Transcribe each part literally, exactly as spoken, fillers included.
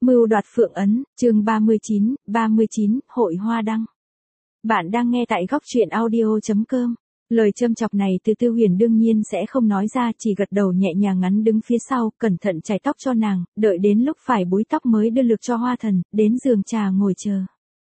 Mưu đoạt phượng ấn, chương ba mươi chín, ba mươi chín, hội hoa đăng. Bạn đang nghe tại góc truyện audio chấm com. Lời châm chọc này từ Tư Huyền đương nhiên sẽ không nói ra, chỉ gật đầu nhẹ nhàng ngắn đứng phía sau, cẩn thận chải tóc cho nàng, đợi đến lúc phải búi tóc mới đưa lược cho Hoa Thần, đến giường trà ngồi chờ.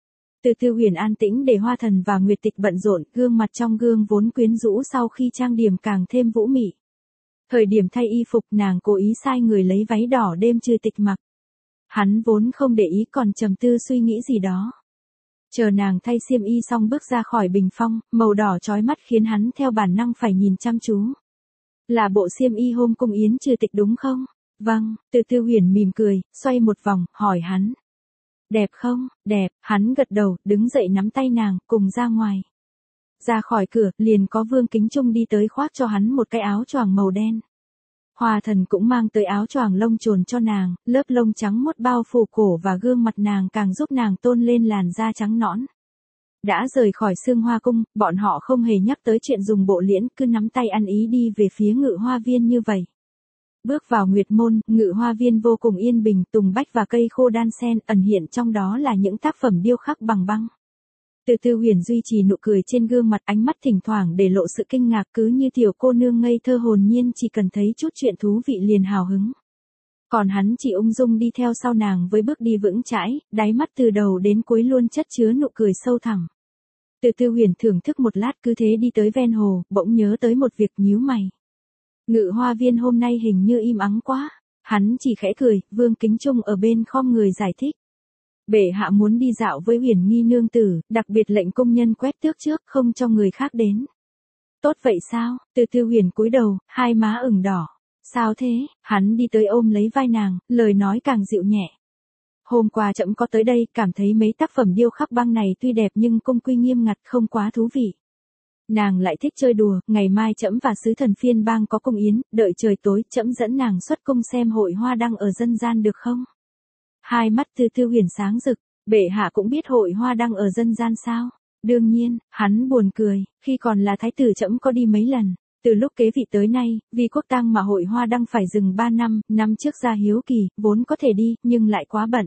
Từ Tư Huyền an tĩnh để Hoa Thần và Nguyệt Tịch bận rộn, gương mặt trong gương vốn quyến rũ sau khi trang điểm càng thêm vũ mị. Thời điểm thay y phục, nàng cố ý sai người lấy váy đỏ đêm Trừ Tịch mặc. Hắn vốn không để ý, còn trầm tư suy nghĩ gì đó. Chờ nàng thay xiêm y xong bước ra khỏi bình phong, màu đỏ chói mắt khiến hắn theo bản năng phải nhìn chăm chú. Là bộ xiêm y hôm cung yến Trừ Tịch đúng không? Vâng, Từ Tư Huyền mỉm cười, xoay một vòng, hỏi hắn. Đẹp không? Đẹp, hắn gật đầu, đứng dậy nắm tay nàng, cùng ra ngoài. Ra khỏi cửa, liền có Vương Kính Trung đi tới khoác cho hắn một cái áo choàng màu đen. Hoa Thần cũng mang tới áo choàng lông chồn cho nàng, lớp lông trắng muốt bao phủ cổ và gương mặt nàng càng giúp nàng tôn lên làn da trắng nõn. Đã rời khỏi Sương Hoa cung, bọn họ không hề nhắc tới chuyện dùng bộ liễn, cứ nắm tay ăn ý đi về phía Ngự Hoa viên như vậy. Bước vào Nguyệt môn, Ngự Hoa viên vô cùng yên bình, tùng bách và cây khô đan xen, ẩn hiện trong đó là những tác phẩm điêu khắc bằng băng. Từ Tư Huyền duy trì nụ cười trên gương mặt, ánh mắt thỉnh thoảng để lộ sự kinh ngạc, cứ như tiểu cô nương ngây thơ hồn nhiên chỉ cần thấy chút chuyện thú vị liền hào hứng. Còn hắn chỉ ung dung đi theo sau nàng với bước đi vững chãi, đáy mắt từ đầu đến cuối luôn chất chứa nụ cười sâu thẳm. Từ Tư Huyền thưởng thức một lát cứ thế đi tới ven hồ, bỗng nhớ tới một việc nhíu mày. Ngự Hoa viên hôm nay hình như im ắng quá. Hắn chỉ khẽ cười, Vương Kính Trung ở bên khom người giải thích. Bệ hạ muốn đi dạo với Huyền Nghi nương tử, đặc biệt lệnh công nhân quét tước trước, không cho người khác đến. Tốt vậy sao? Từ Tư Huyền cúi đầu, hai má ửng đỏ. Sao thế? Hắn đi tới ôm lấy vai nàng, lời nói càng dịu nhẹ. Hôm qua trẫm có tới đây, cảm thấy mấy tác phẩm điêu khắc băng này tuy đẹp nhưng cung quy nghiêm ngặt, không quá thú vị. Nàng lại thích chơi đùa, ngày mai trẫm và sứ thần phiên bang có cung yến, đợi trời tối trẫm dẫn nàng xuất cung xem hội hoa đăng ở dân gian được không? Hai mắt Từ Tư Huyền sáng rực, bệ hạ cũng biết hội hoa đăng ở dân gian sao? Đương nhiên, hắn buồn cười, khi còn là thái tử trẫm có đi mấy lần, từ lúc kế vị tới nay, vì quốc tang mà hội hoa đăng phải dừng ba năm, năm trước ra hiếu kỳ, vốn có thể đi, nhưng lại quá bận.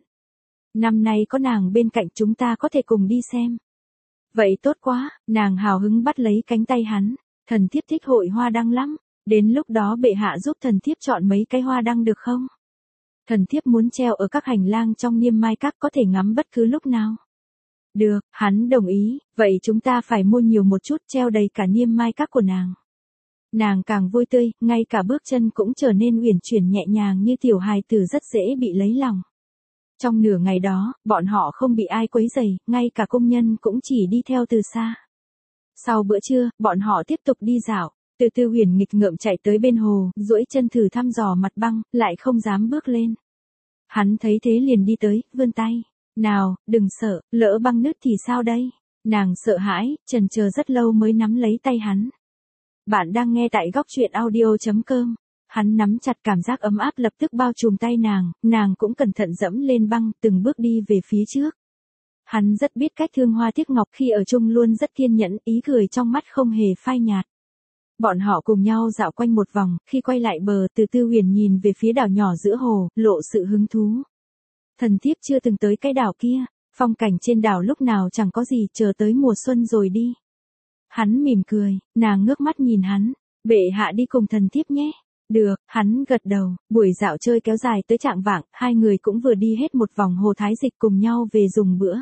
Năm nay có nàng bên cạnh chúng ta có thể cùng đi xem. Vậy tốt quá, nàng hào hứng bắt lấy cánh tay hắn, thần thiếp thích hội hoa đăng lắm, đến lúc đó bệ hạ giúp thần thiếp chọn mấy cái hoa đăng được không? Thần thiếp muốn treo ở các hành lang trong Niêm Mai Các, có thể ngắm bất cứ lúc nào. Được, hắn đồng ý, vậy chúng ta phải mua nhiều một chút, treo đầy cả Niêm Mai Các của nàng. Nàng càng vui tươi, ngay cả bước chân cũng trở nên uyển chuyển nhẹ nhàng như tiểu hài tử, rất dễ bị lấy lòng. Trong nửa ngày đó, bọn họ không bị ai quấy rầy, ngay cả công nhân cũng chỉ đi theo từ xa. Sau bữa trưa, bọn họ tiếp tục đi dạo. Từ Tư Huyền nghịch ngợm chạy tới bên hồ, duỗi chân thử thăm dò mặt băng, lại không dám bước lên. Hắn thấy thế liền đi tới, vươn tay. Nào, đừng sợ, lỡ băng nứt thì sao đây? Nàng sợ hãi, chần chờ rất lâu mới nắm lấy tay hắn. Bạn đang nghe tại góc truyện audio chấm com. Hắn nắm chặt, cảm giác ấm áp lập tức bao trùm tay nàng, nàng cũng cẩn thận dẫm lên băng, từng bước đi về phía trước. Hắn rất biết cách thương hoa tiếc ngọc, khi ở chung luôn rất kiên nhẫn, ý cười trong mắt không hề phai nhạt. Bọn họ cùng nhau dạo quanh một vòng, khi quay lại bờ, Từ Tư Huyền nhìn về phía đảo nhỏ giữa hồ, lộ sự hứng thú. Thần thiếp chưa từng tới cái đảo kia, phong cảnh trên đảo lúc nào chẳng có gì, chờ tới mùa xuân rồi đi. Hắn mỉm cười, nàng ngước mắt nhìn hắn, bệ hạ đi cùng thần thiếp nhé. Được, hắn gật đầu, buổi dạo chơi kéo dài tới trạng vạng, hai người cũng vừa đi hết một vòng hồ Thái Dịch cùng nhau về dùng bữa.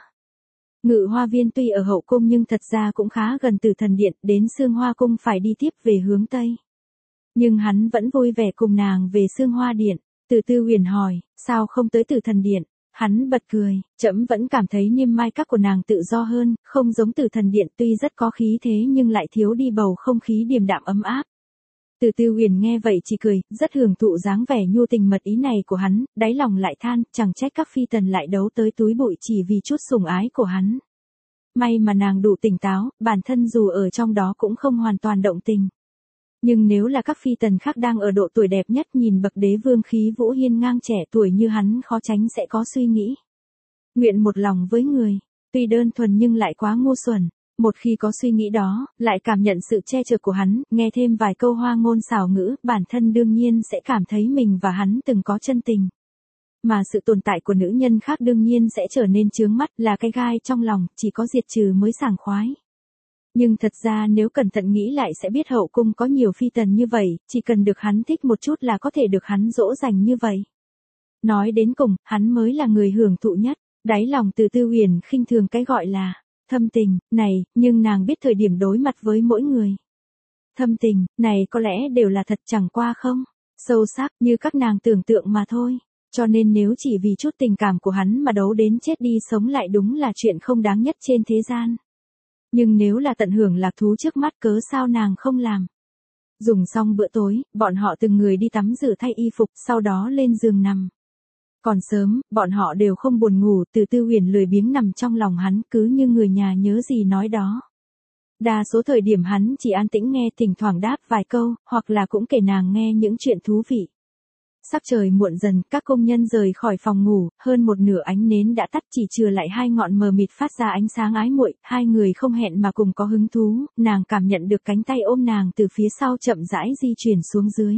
Ngự Hoa viên tuy ở hậu cung nhưng thật ra cũng khá gần Từ Thần điện, đến Sương Hoa cung phải đi tiếp về hướng Tây. Nhưng hắn vẫn vui vẻ cùng nàng về Sương Hoa điện. Từ Tư Huyền hỏi, sao không tới Từ Thần điện? Hắn bật cười, trẫm vẫn cảm thấy Niêm Mai Các của nàng tự do hơn, không giống Từ Thần điện, tuy rất có khí thế nhưng lại thiếu đi bầu không khí điềm đạm ấm áp. Từ Tư Huyền nghe vậy chỉ cười, rất hưởng thụ dáng vẻ nhu tình mật ý này của hắn, đáy lòng lại than, chẳng trách các phi tần lại đấu tới túi bụi chỉ vì chút sủng ái của hắn. May mà nàng đủ tỉnh táo, bản thân dù ở trong đó cũng không hoàn toàn động tình. Nhưng nếu là các phi tần khác đang ở độ tuổi đẹp nhất, nhìn bậc đế vương khí vũ hiên ngang trẻ tuổi như hắn, khó tránh sẽ có suy nghĩ. Nguyện một lòng với người, tuy đơn thuần nhưng lại quá ngu xuẩn. Một khi có suy nghĩ đó, lại cảm nhận sự che chở của hắn, nghe thêm vài câu hoa ngôn xảo ngữ, bản thân đương nhiên sẽ cảm thấy mình và hắn từng có chân tình. mà sự tồn tại của nữ nhân khác đương nhiên sẽ trở nên chướng mắt, là cái gai trong lòng, chỉ có diệt trừ mới sảng khoái. Nhưng thật ra nếu cẩn thận nghĩ lại sẽ biết hậu cung có nhiều phi tần như vậy, chỉ cần được hắn thích một chút là có thể được hắn dỗ dành như vậy. Nói đến cùng, hắn mới là người hưởng thụ nhất. Đáy lòng Từ Tư Huyền khinh thường cái gọi là thâm tình này, nhưng nàng biết thời điểm đối mặt với mỗi người. Thâm tình này có lẽ đều là thật, chẳng qua không sâu sắc như các nàng tưởng tượng mà thôi. Cho nên nếu chỉ vì chút tình cảm của hắn mà đấu đến chết đi sống lại đúng là chuyện không đáng nhất trên thế gian. Nhưng nếu là tận hưởng lạc thú trước mắt cớ sao nàng không làm. Dùng xong bữa tối, bọn họ từng người đi tắm rửa thay y phục, sau đó lên giường nằm. Còn sớm, bọn họ đều không buồn ngủ, Từ Tư Huyền lười biếng nằm trong lòng hắn, cứ như người nhà nhớ gì nói đó. Đa số thời điểm hắn chỉ an tĩnh nghe, thỉnh thoảng đáp vài câu, hoặc là cũng kể nàng nghe những chuyện thú vị. Sắc trời muộn dần, các công nhân rời khỏi phòng ngủ, hơn một nửa ánh nến đã tắt, chỉ chừa lại hai ngọn mờ mịt phát ra ánh sáng ái muội, hai người không hẹn mà cùng có hứng thú, nàng cảm nhận được cánh tay ôm nàng từ phía sau chậm rãi di chuyển xuống dưới.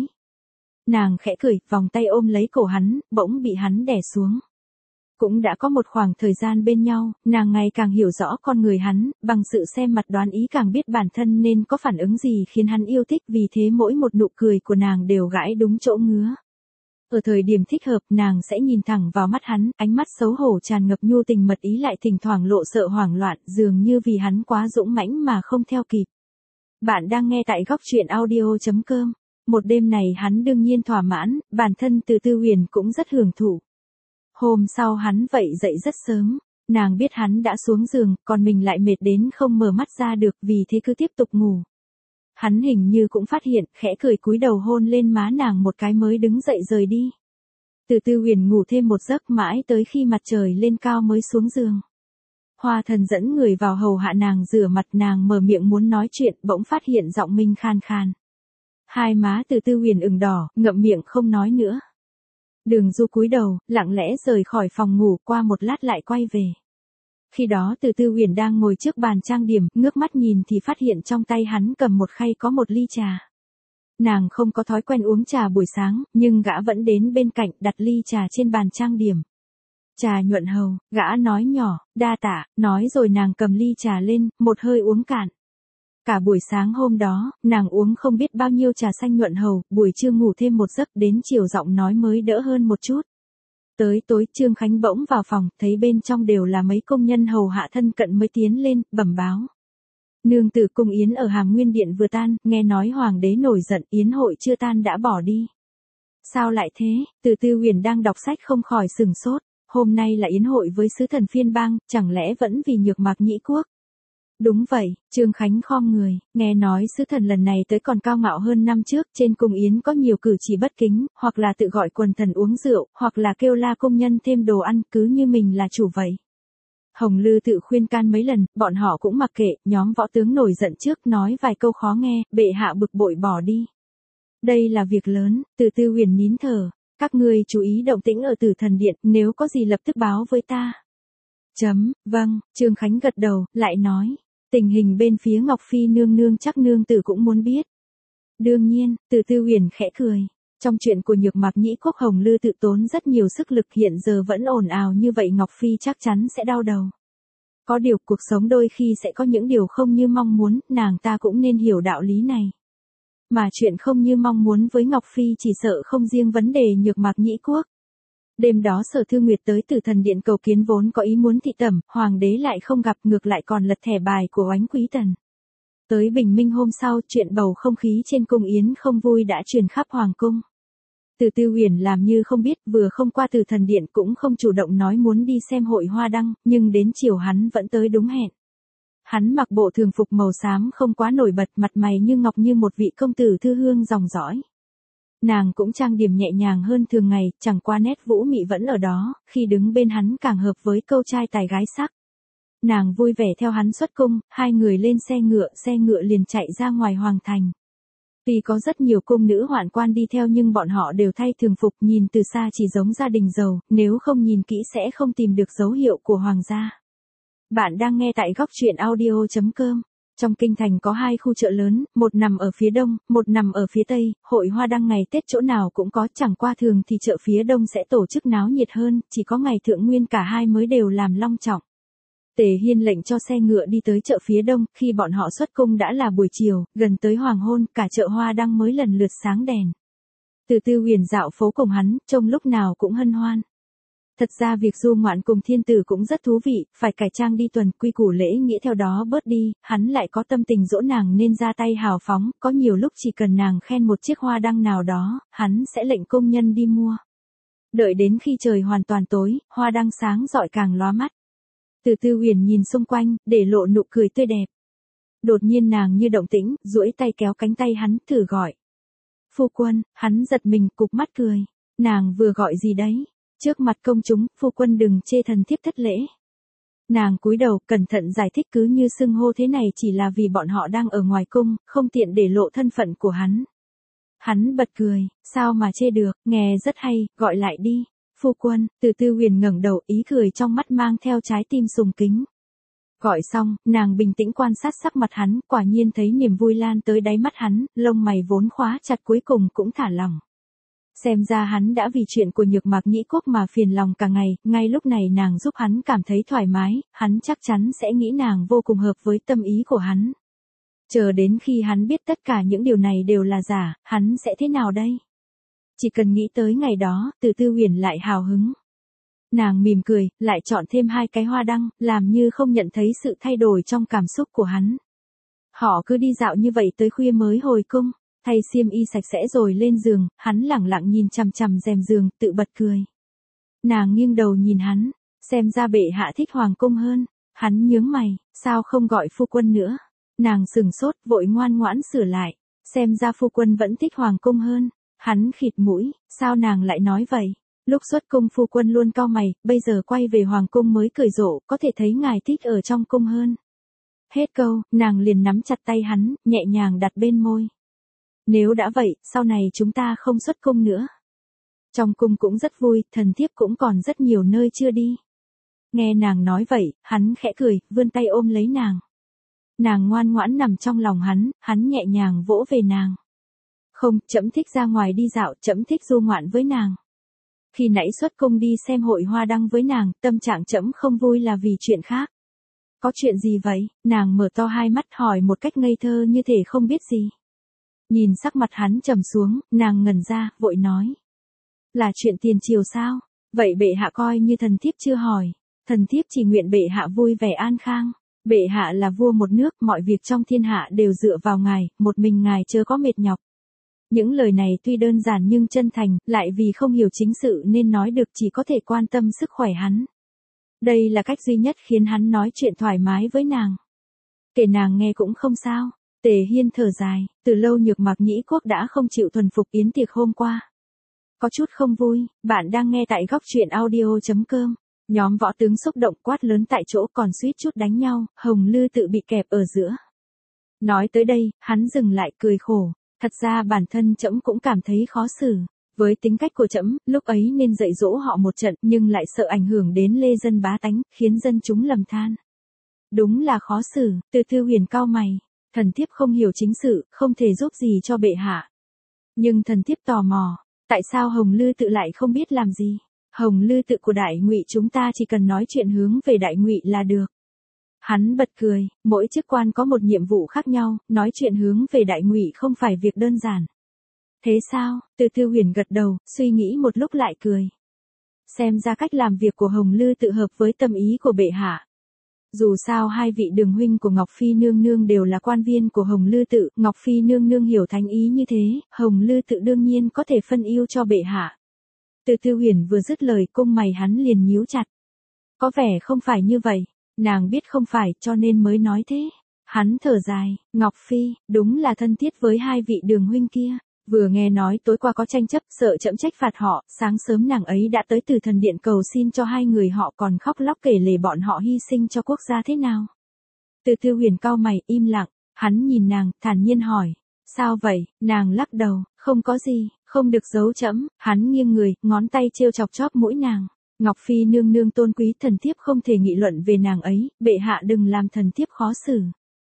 Nàng khẽ cười, vòng tay ôm lấy cổ hắn, bỗng bị hắn đè xuống. Cũng đã có một khoảng thời gian bên nhau, nàng ngày càng hiểu rõ con người hắn, bằng sự xem mặt đoán ý càng biết bản thân nên có phản ứng gì khiến hắn yêu thích, vì thế mỗi một nụ cười của nàng đều gãi đúng chỗ ngứa. Ở thời điểm thích hợp, nàng sẽ nhìn thẳng vào mắt hắn, ánh mắt xấu hổ tràn ngập nhu tình mật ý lại thỉnh thoảng lộ sợ hoảng loạn, dường như vì hắn quá dũng mãnh mà không theo kịp. Bạn đang nghe tại góc truyện audio chấm com. Một đêm này hắn đương nhiên thỏa mãn, bản thân Từ Tư Huyền cũng rất hưởng thụ. Hôm sau hắn vậy dậy rất sớm, nàng biết hắn đã xuống giường, còn mình lại mệt đến không mở mắt ra được, vì thế cứ tiếp tục ngủ. Hắn hình như cũng phát hiện, khẽ cười cúi đầu hôn lên má nàng một cái mới đứng dậy rời đi. Từ Tư Huyền ngủ thêm một giấc mãi tới khi mặt trời lên cao mới xuống giường. Hoa Thần dẫn người vào hầu hạ nàng rửa mặt, nàng mở miệng muốn nói chuyện, bỗng phát hiện giọng mình khan khan. Hai má Từ Tư Huyền ửng đỏ, ngậm miệng không nói nữa. Đường Du cúi đầu, lặng lẽ rời khỏi phòng ngủ, qua một lát lại quay về. Khi đó Từ Tư Huyền đang ngồi trước bàn trang điểm, ngước mắt nhìn thì phát hiện trong tay hắn cầm một khay có một ly trà. Nàng không có thói quen uống trà buổi sáng, nhưng gã vẫn đến bên cạnh đặt ly trà trên bàn trang điểm. Trà nhuận hầu, gã nói nhỏ, đa tạ, nói rồi nàng cầm ly trà lên, một hơi uống cạn. Cả buổi sáng hôm đó, nàng uống không biết bao nhiêu trà xanh nhuận hầu, buổi trưa ngủ thêm một giấc, đến chiều giọng nói mới đỡ hơn một chút. Tới tối, Trương Khánh bỗng vào phòng, thấy bên trong đều là mấy công nhân hầu hạ thân cận mới tiến lên, bẩm báo. Nương tử cung yến ở Hàm Nguyên Điện vừa tan, nghe nói hoàng đế nổi giận, yến hội chưa tan đã bỏ đi. Sao lại thế? Từ Tư Huyền đang đọc sách không khỏi sừng sốt, hôm nay là yến hội với sứ thần phiên bang, chẳng lẽ vẫn vì nhược mạc nhĩ quốc? Đúng vậy, Trương Khánh khom người, nghe nói sứ thần lần này tới còn cao ngạo hơn năm trước, trên cung yến có nhiều cử chỉ bất kính, hoặc là tự gọi quần thần uống rượu, hoặc là kêu la công nhân thêm đồ ăn, cứ như mình là chủ vậy. Hồng Lư tự khuyên can mấy lần, bọn họ cũng mặc kệ, nhóm võ tướng nổi giận trước nói vài câu khó nghe, bệ hạ bực bội bỏ đi. Đây là việc lớn, Từ Tư Huyền nín thở, các ngươi chú ý động tĩnh ở Tử Thần Điện, nếu có gì lập tức báo với ta. Chấm, vâng, Trương Khánh gật đầu, lại nói. Tình hình bên phía Ngọc Phi nương nương chắc nương tử cũng muốn biết. Đương nhiên, Từ Tư Huyền khẽ cười. Trong chuyện của nhược mạc nhĩ quốc Hồng Lư tự tốn rất nhiều sức lực, hiện giờ vẫn ồn ào như vậy Ngọc Phi chắc chắn sẽ đau đầu. Có điều cuộc sống đôi khi sẽ có những điều không như mong muốn, nàng ta cũng nên hiểu đạo lý này. Mà chuyện không như mong muốn với Ngọc Phi chỉ sợ không riêng vấn đề nhược mạc nhĩ quốc. Đêm đó Sở Thư Nguyệt tới Tử Thần Điện cầu kiến vốn có ý muốn thị tẩm, hoàng đế lại không gặp, ngược lại còn lật thẻ bài của Oánh Quý Tần. Tới bình minh hôm sau, chuyện bầu không khí trên cung yến không vui đã truyền khắp hoàng cung. Từ Tư Huyền làm như không biết, vừa không qua Tử Thần Điện cũng không chủ động nói muốn đi xem hội hoa đăng, nhưng đến chiều hắn vẫn tới đúng hẹn. Hắn mặc bộ thường phục màu xám không quá nổi bật, mặt mày như ngọc như một vị công tử thư hương dòng dõi. Nàng cũng trang điểm nhẹ nhàng hơn thường ngày, chẳng qua nét vũ mị vẫn ở đó, khi đứng bên hắn càng hợp với câu trai tài gái sắc. Nàng vui vẻ theo hắn xuất cung, hai người lên xe ngựa, xe ngựa liền chạy ra ngoài hoàng thành. Tuy có rất nhiều cung nữ hoạn quan đi theo nhưng bọn họ đều thay thường phục, nhìn từ xa chỉ giống gia đình giàu, nếu không nhìn kỹ sẽ không tìm được dấu hiệu của hoàng gia. Bạn đang nghe tại góc truyện audio chấm com. Trong kinh thành có hai khu chợ lớn, một nằm ở phía đông, một nằm ở phía tây, hội hoa đăng ngày Tết chỗ nào cũng có, chẳng qua thường thì chợ phía đông sẽ tổ chức náo nhiệt hơn, chỉ có ngày thượng nguyên cả hai mới đều làm long trọng. Tề Hiên lệnh cho xe ngựa đi tới chợ phía đông, khi bọn họ xuất cung đã là buổi chiều, gần tới hoàng hôn, cả chợ hoa đăng mới lần lượt sáng đèn. Từ Tư Huyền dạo phố cùng hắn, trông lúc nào cũng hân hoan. Thật ra việc du ngoạn cùng thiên tử cũng rất thú vị, phải cải trang đi tuần, quy củ lễ nghĩa theo đó bớt đi, hắn lại có tâm tình dỗ nàng nên ra tay hào phóng, có nhiều lúc chỉ cần nàng khen một chiếc hoa đăng nào đó, hắn sẽ lệnh công nhân đi mua. Đợi đến khi trời hoàn toàn tối, hoa đăng sáng rọi càng lóa mắt. Từ Tư Huyền nhìn xung quanh, để lộ nụ cười tươi đẹp. Đột nhiên nàng như động tĩnh, duỗi tay kéo cánh tay hắn, thử gọi. Phu quân, hắn giật mình, cụp mắt cười. Nàng vừa gọi gì đấy? Trước mặt công chúng, phu quân đừng chê thần thiếp thất lễ. Nàng cúi đầu, cẩn thận giải thích cứ như xưng hô thế này chỉ là vì bọn họ đang ở ngoài cung, không tiện để lộ thân phận của hắn. Hắn bật cười, sao mà chê được, nghe rất hay, gọi lại đi. Phu quân, Từ Tư Huyền ngẩng đầu, ý cười trong mắt mang theo trái tim sùng kính. Gọi xong, nàng bình tĩnh quan sát sắc mặt hắn, quả nhiên thấy niềm vui lan tới đáy mắt hắn, lông mày vốn khóa chặt cuối cùng cũng thả lỏng. Xem ra hắn đã vì chuyện của Nhược Mạc Nhĩ Quốc mà phiền lòng cả ngày, ngay lúc này nàng giúp hắn cảm thấy thoải mái, hắn chắc chắn sẽ nghĩ nàng vô cùng hợp với tâm ý của hắn. Chờ đến khi hắn biết tất cả những điều này đều là giả, hắn sẽ thế nào đây? Chỉ cần nghĩ tới ngày đó, Từ Tư Huyền lại hào hứng. Nàng mỉm cười, lại chọn thêm hai cái hoa đăng, làm như không nhận thấy sự thay đổi trong cảm xúc của hắn. Họ cứ đi dạo như vậy tới khuya mới hồi cung, thay xiêm y sạch sẽ rồi lên giường, hắn lẳng lặng nhìn chằm chằm rèm giường, tự bật cười. Nàng nghiêng đầu nhìn hắn, xem ra bệ hạ thích hoàng cung hơn. Hắn nhướng mày, sao không gọi phu quân nữa? Nàng sừng sốt, vội ngoan ngoãn sửa lại, xem ra phu quân vẫn thích hoàng cung hơn. Hắn khịt mũi, sao nàng lại nói vậy? Lúc xuất cung phu quân luôn cau mày, bây giờ quay về hoàng cung mới cười rộ, có thể thấy ngài thích ở trong cung hơn. Hết câu, nàng liền nắm chặt tay hắn, nhẹ nhàng đặt bên môi. Nếu đã vậy, sau này chúng ta không xuất cung nữa. Trong cung cũng rất vui, thần thiếp cũng còn rất nhiều nơi chưa đi. Nghe nàng nói vậy, hắn khẽ cười, vươn tay ôm lấy nàng. Nàng ngoan ngoãn nằm trong lòng hắn, hắn nhẹ nhàng vỗ về nàng. Không, trẫm thích ra ngoài đi dạo, trẫm thích du ngoạn với nàng. Khi nãy xuất cung đi xem hội hoa đăng với nàng, tâm trạng trẫm không vui là vì chuyện khác. Có chuyện gì vậy? Nàng mở to hai mắt hỏi một cách ngây thơ như thể không biết gì. Nhìn sắc mặt hắn trầm xuống, nàng ngẩn ra, vội nói. Là chuyện tiền triều sao? Vậy bệ hạ coi như thần thiếp chưa hỏi. Thần thiếp chỉ nguyện bệ hạ vui vẻ an khang. Bệ hạ là vua một nước, mọi việc trong thiên hạ đều dựa vào ngài, một mình ngài chớ có mệt nhọc. Những lời này tuy đơn giản nhưng chân thành, lại vì không hiểu chính sự nên nói được chỉ có thể quan tâm sức khỏe hắn. Đây là cách duy nhất khiến hắn nói chuyện thoải mái với nàng. Kể nàng nghe cũng không sao. Tề Hiên thở dài, từ lâu Nhược Mạc Nhĩ Quốc đã không chịu thuần phục yến tiệc hôm qua. Có chút không vui, bạn đang nghe tại góc truyện audio chấm com. Nhóm võ tướng xúc động quát lớn tại chỗ còn suýt chút đánh nhau, Hồng Lư tự bị kẹp ở giữa. Nói tới đây, hắn dừng lại cười khổ. Thật ra bản thân trẫm cũng cảm thấy khó xử. Với tính cách của trẫm, lúc ấy nên dạy dỗ họ một trận nhưng lại sợ ảnh hưởng đến lê dân bá tánh, khiến dân chúng lầm than. Đúng là khó xử, Từ Tư Huyền cau mày. Thần thiếp không hiểu chính sự, không thể giúp gì cho bệ hạ. Nhưng thần thiếp tò mò, tại sao Hồng Lư tự lại không biết làm gì? Hồng Lư tự của Đại Ngụy chúng ta chỉ cần nói chuyện hướng về Đại Ngụy là được. Hắn bật cười, mỗi chức quan có một nhiệm vụ khác nhau, nói chuyện hướng về Đại Ngụy không phải việc đơn giản. Thế sao? Từ Tư Huyền gật đầu, suy nghĩ một lúc lại cười. Xem ra cách làm việc của Hồng Lư tự hợp với tâm ý của bệ hạ. Dù sao hai vị đường huynh của Ngọc Phi nương nương đều là quan viên của Hồng Lư tự, Ngọc Phi nương nương hiểu thánh ý như thế, Hồng Lư tự đương nhiên có thể phân ưu cho bệ hạ. Từ Tư Huyền vừa dứt lời, cung mày hắn liền nhíu chặt. Có vẻ không phải như vậy, nàng biết không phải cho nên mới nói thế. Hắn thở dài, Ngọc Phi, đúng là thân thiết với hai vị đường huynh kia. Vừa nghe nói tối qua có tranh chấp, sợ trẫm trách phạt họ, sáng sớm nàng ấy đã tới Từ Thần Điện cầu xin cho hai người họ, còn khóc lóc kể lể bọn họ hy sinh cho quốc gia thế nào. Từ Tư Huyền cau mày, im lặng, hắn nhìn nàng, thản nhiên hỏi, sao vậy? Nàng lắc đầu, không có gì, không được giấu trẫm. Hắn nghiêng người, ngón tay trêu chọc chóp mũi nàng. Ngọc Phi nương nương tôn quý, thần thiếp không thể nghị luận về nàng ấy, bệ hạ đừng làm thần thiếp khó xử.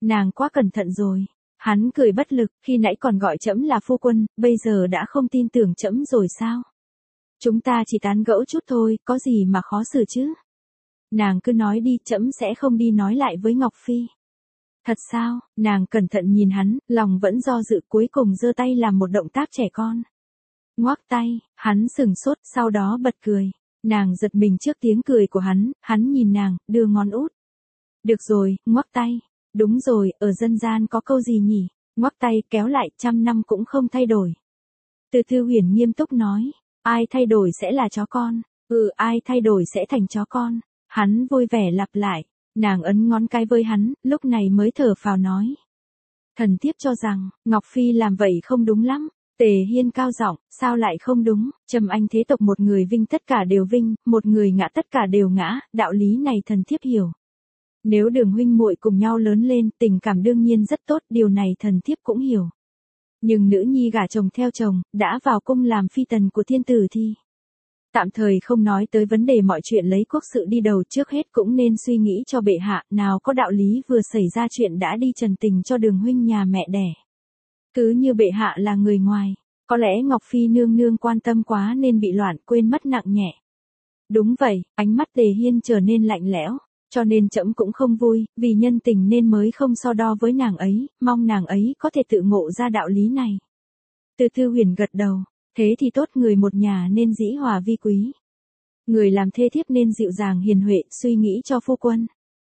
Nàng quá cẩn thận rồi. Hắn cười bất lực, khi nãy còn gọi trẫm là phu quân, bây giờ đã không tin tưởng trẫm rồi sao? Chúng ta chỉ tán gẫu chút thôi, có gì mà khó xử chứ? Nàng cứ nói đi, trẫm sẽ không đi nói lại với Ngọc Phi. Thật sao? Nàng cẩn thận nhìn hắn, lòng vẫn do dự, cuối cùng giơ tay làm một động tác trẻ con. Ngoác tay, hắn sừng sốt, sau đó bật cười. Nàng giật mình trước tiếng cười của hắn, hắn nhìn nàng, đưa ngón út. Được rồi, ngoác tay. Đúng rồi, ở dân gian có câu gì nhỉ? Ngoắc tay kéo lại, trăm năm cũng không thay đổi. Từ Thư Huyền nghiêm túc nói, ai thay đổi sẽ là chó con, ừ ai thay đổi sẽ thành chó con. Hắn vui vẻ lặp lại, nàng ấn ngón cái với hắn, lúc này mới thở phào nói. Thần thiếp cho rằng, Ngọc Phi làm vậy không đúng lắm. Tề Hiên cao giọng, sao lại không đúng, Trầm Anh thế tộc một người vinh tất cả đều vinh, một người ngã tất cả đều ngã, đạo lý này thần thiếp hiểu. Nếu Đường huynh muội cùng nhau lớn lên, tình cảm đương nhiên rất tốt, điều này thần thiếp cũng hiểu. Nhưng nữ nhi gả chồng theo chồng, đã vào cung làm phi tần của thiên tử thì... Tạm thời không nói tới vấn đề mọi chuyện lấy quốc sự đi đầu, trước hết cũng nên suy nghĩ cho bệ hạ, nào có đạo lý vừa xảy ra chuyện đã đi trần tình cho Đường huynh nhà mẹ đẻ. Cứ như bệ hạ là người ngoài, có lẽ Ngọc Phi nương nương quan tâm quá nên bị loạn, quên mất nặng nhẹ. Đúng vậy, ánh mắt Tề Hiên trở nên lạnh lẽo. Cho nên trẫm cũng không vui, vì nhân tình nên mới không so đo với nàng ấy, mong nàng ấy có thể tự ngộ ra đạo lý này. Từ Thư Huyền gật đầu, thế thì tốt, người một nhà nên dĩ hòa vi quý. Người làm thê thiếp nên dịu dàng hiền huệ, suy nghĩ cho phu quân.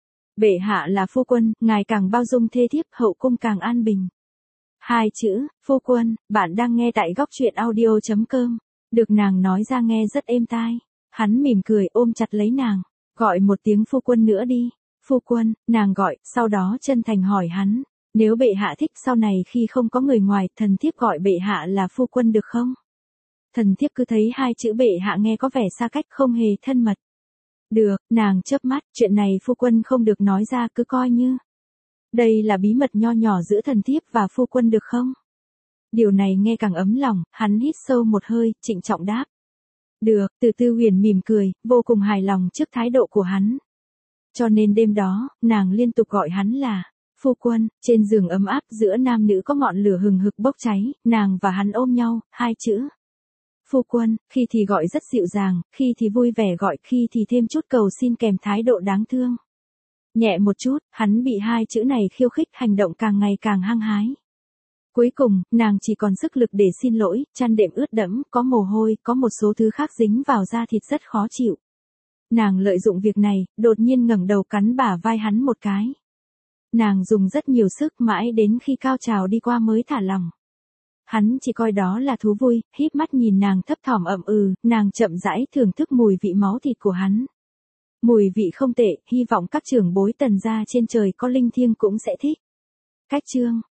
Bệ hạ là phu quân, ngài càng bao dung thê thiếp, hậu cung càng an bình. Hai chữ, phu quân, bạn đang nghe tại góc truyện audio chấm com, được nàng nói ra nghe rất êm tai. Hắn mỉm cười ôm chặt lấy nàng. Gọi một tiếng phu quân nữa đi. Phu quân, nàng gọi, sau đó chân thành hỏi hắn. Nếu bệ hạ thích sau này khi không có người ngoài, thần thiếp gọi bệ hạ là phu quân được không? Thần thiếp cứ thấy hai chữ bệ hạ nghe có vẻ xa cách, không hề thân mật. Được, nàng chớp mắt, chuyện này phu quân không được nói ra, cứ coi như. Đây là bí mật nho nhỏ giữa thần thiếp và phu quân được không? Điều này nghe càng ấm lòng, hắn hít sâu một hơi, trịnh trọng đáp. Được, Từ Tư Huyền mỉm cười, vô cùng hài lòng trước thái độ của hắn. Cho nên đêm đó, nàng liên tục gọi hắn là phu quân, trên giường ấm áp giữa nam nữ có ngọn lửa hừng hực bốc cháy, nàng và hắn ôm nhau, hai chữ. Phu quân, khi thì gọi rất dịu dàng, khi thì vui vẻ gọi, khi thì thêm chút cầu xin kèm thái độ đáng thương. Nhẹ một chút, hắn bị hai chữ này khiêu khích, hành động càng ngày càng hăng hái. Cuối cùng, nàng chỉ còn sức lực để xin lỗi, chăn đệm ướt đẫm, có mồ hôi, có một số thứ khác dính vào da thịt rất khó chịu. Nàng lợi dụng việc này, đột nhiên ngẩng đầu cắn bả vai hắn một cái. Nàng dùng rất nhiều sức mãi đến khi cao trào đi qua mới thả lòng. Hắn chỉ coi đó là thú vui, híp mắt nhìn nàng thấp thỏm ậm ừ, nàng chậm rãi thưởng thức mùi vị máu thịt của hắn. Mùi vị không tệ, hy vọng các trưởng bối Tần gia trên trời có linh thiêng cũng sẽ thích. Cách chương